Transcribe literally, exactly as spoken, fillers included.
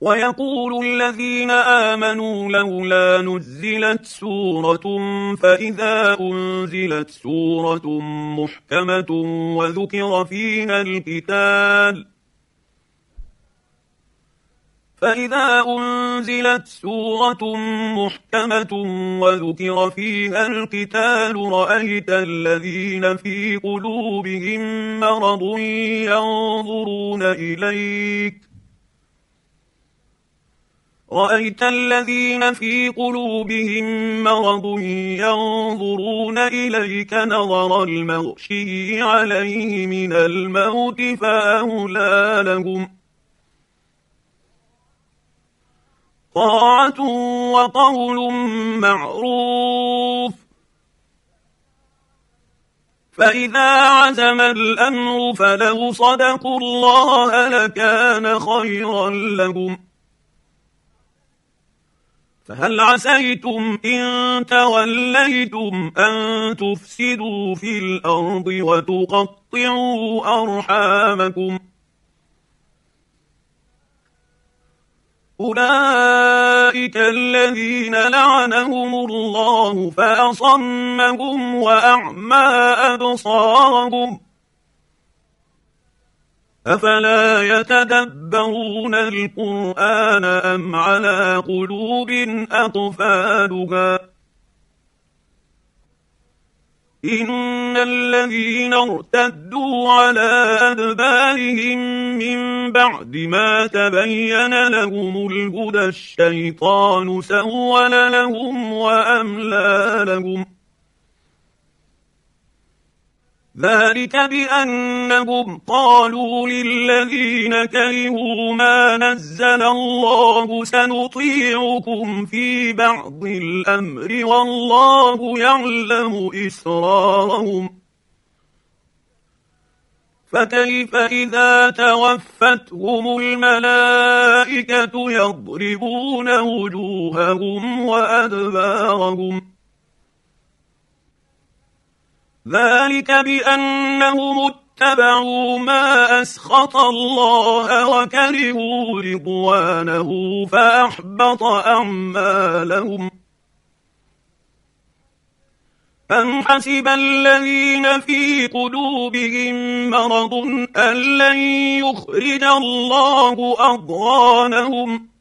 ويقول الذين آمنوا لولا نزلت سورة فإذا أنزلت سورة محكمة وذكر فيها القتال فإذا أنزلت سورة محكمة وذكر فيها القتال رأيت الذين في قلوبهم مرض ينظرون إليك رأيت الذين في قلوبهم مرض ينظرون إليك نظر المغشي عليه من الموت فأولى لهم طاعة وقول معروف فإذا عزم الأمر فلو صدقوا الله لكان خيرا لهم فهل عسيتم إن توليتم أن تفسدوا في الأرض وتقطعوا أرحامكم أولئك الذين لعنهم الله فأصمهم وأعمى أبصارهم أفلا يتدبرون القرآن أم على قلوب أقفالها إن الذين ارتدوا على أدبارهم من بعد ما تبين لهم الهدى الشيطان سول لهم وأملى لهم ذلك بأنهم قالوا للذين كرهوا ما نزل الله سنطيعكم في بعض الأمر والله يعلم إسرارهم فكيف إذا توفتهم الملائكة يضربون وجوههم وأدبارهم ذلك بأنهم اتبعوا ما أسخط الله وكرهوا رضوانه فأحبط أعمالهم أم حسب الذين في قلوبهم مرض أن لن يخرج الله أضغانهم